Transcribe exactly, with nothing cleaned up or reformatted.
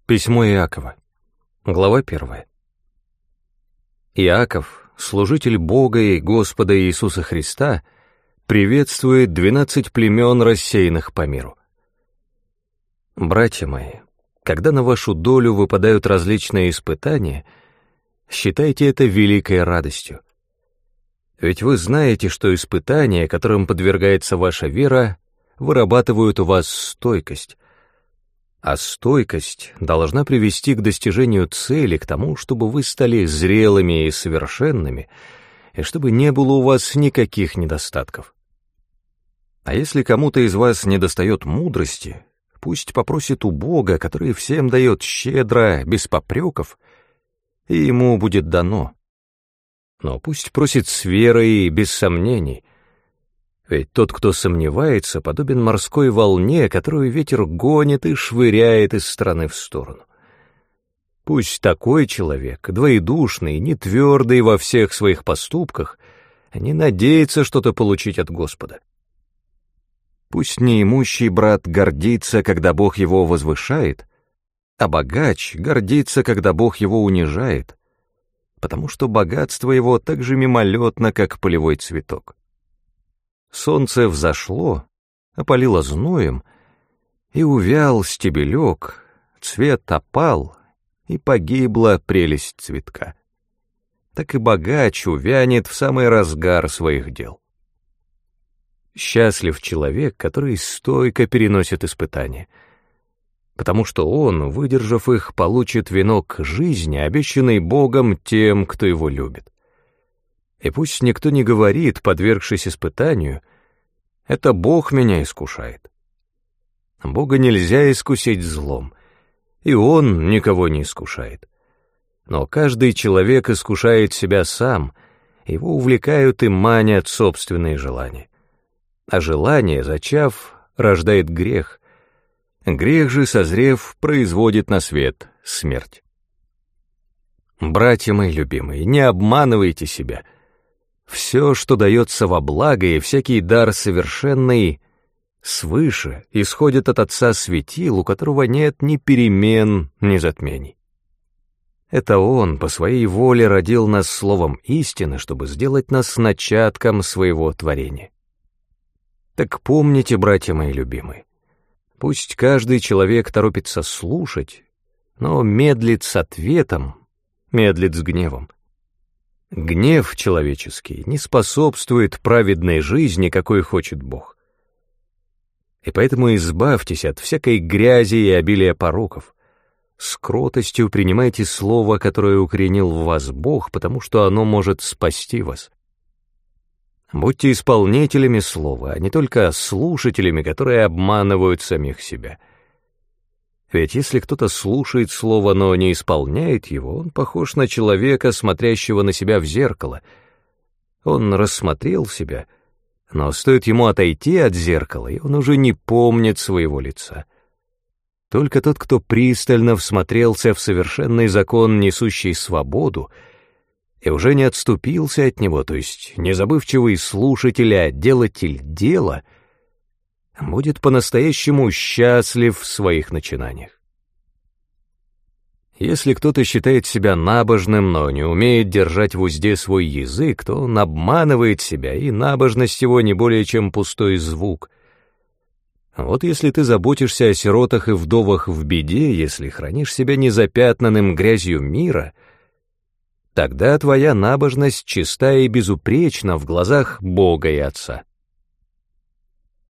Письмо Иакова. Глава первая. Иаков, служитель Бога и Господа Иисуса Христа, приветствует двенадцать племен, рассеянных по миру. Братья мои, когда на вашу долю выпадают различные испытания, считайте это великой радостью. Ведь вы знаете, что испытания, которым подвергается ваша вера, вырабатывают у вас стойкость, а стойкость должна привести к достижению цели, к тому, чтобы вы стали зрелыми и совершенными, и чтобы не было у вас никаких недостатков. А если кому-то из вас недостает мудрости, пусть попросит у Бога, который всем дает щедро, без попреков, и ему будет дано. Но пусть просит с верой и без сомнений, ведь тот, кто сомневается, подобен морской волне, которую ветер гонит и швыряет из стороны в сторону. Пусть такой человек, двоедушный, нетвердый во всех своих поступках, не надеется что-то получить от Господа. Пусть неимущий брат гордится, когда Бог его возвышает, а богач гордится, когда Бог его унижает, потому что богатство его так же мимолетно, как полевой цветок. Солнце взошло, опалило зноем, и увял стебелек, цвет опал, и погибла прелесть цветка. Так и богач увянет в самый разгар своих дел. Счастлив человек, который стойко переносит испытания, потому что он, выдержав их, получит венок жизни, обещанный Богом тем, кто его любит. И пусть никто не говорит, подвергшись испытанию, «Это Бог меня искушает». Бога нельзя искусить злом, и Он никого не искушает. Но каждый человек искушает себя сам, его увлекают и манят собственные желания. А желание, зачав, рождает грех. Грех же, созрев, производит на свет смерть. Братья мои любимые, не обманывайте себя. Все, что дается во благо, и всякий дар совершенный, свыше исходит от Отца светил, у которого нет ни перемен, ни затмений. Это Он по своей воле родил нас словом истины, чтобы сделать нас начатком своего творения. Так помните, братья мои любимые, пусть каждый человек торопится слушать, но медлит с ответом, медлит с гневом. Гнев человеческий не способствует праведной жизни, какой хочет Бог. И поэтому избавьтесь от всякой грязи и обилия пороков. С кротостью принимайте слово, которое укоренил в вас Бог, потому что оно может спасти вас. Будьте исполнителями слова, а не только слушателями, которые обманывают самих себя. Ведь если кто-то слушает слово, но не исполняет его, он похож на человека, смотрящего на себя в зеркало. Он рассмотрел себя, но стоит ему отойти от зеркала, и он уже не помнит своего лица. Только тот, кто пристально всмотрелся в совершенный закон, несущий свободу, и уже не отступился от него, то есть не забывчивый слушатель, а делатель дела, будет по-настоящему счастлив в своих начинаниях. Если кто-то считает себя набожным, но не умеет держать в узде свой язык, то он обманывает себя, и набожность его не более чем пустой звук. Вот если ты заботишься о сиротах и вдовах в беде, если хранишь себя незапятнанным грязью мира, тогда твоя набожность чиста и безупречна в глазах Бога и Отца.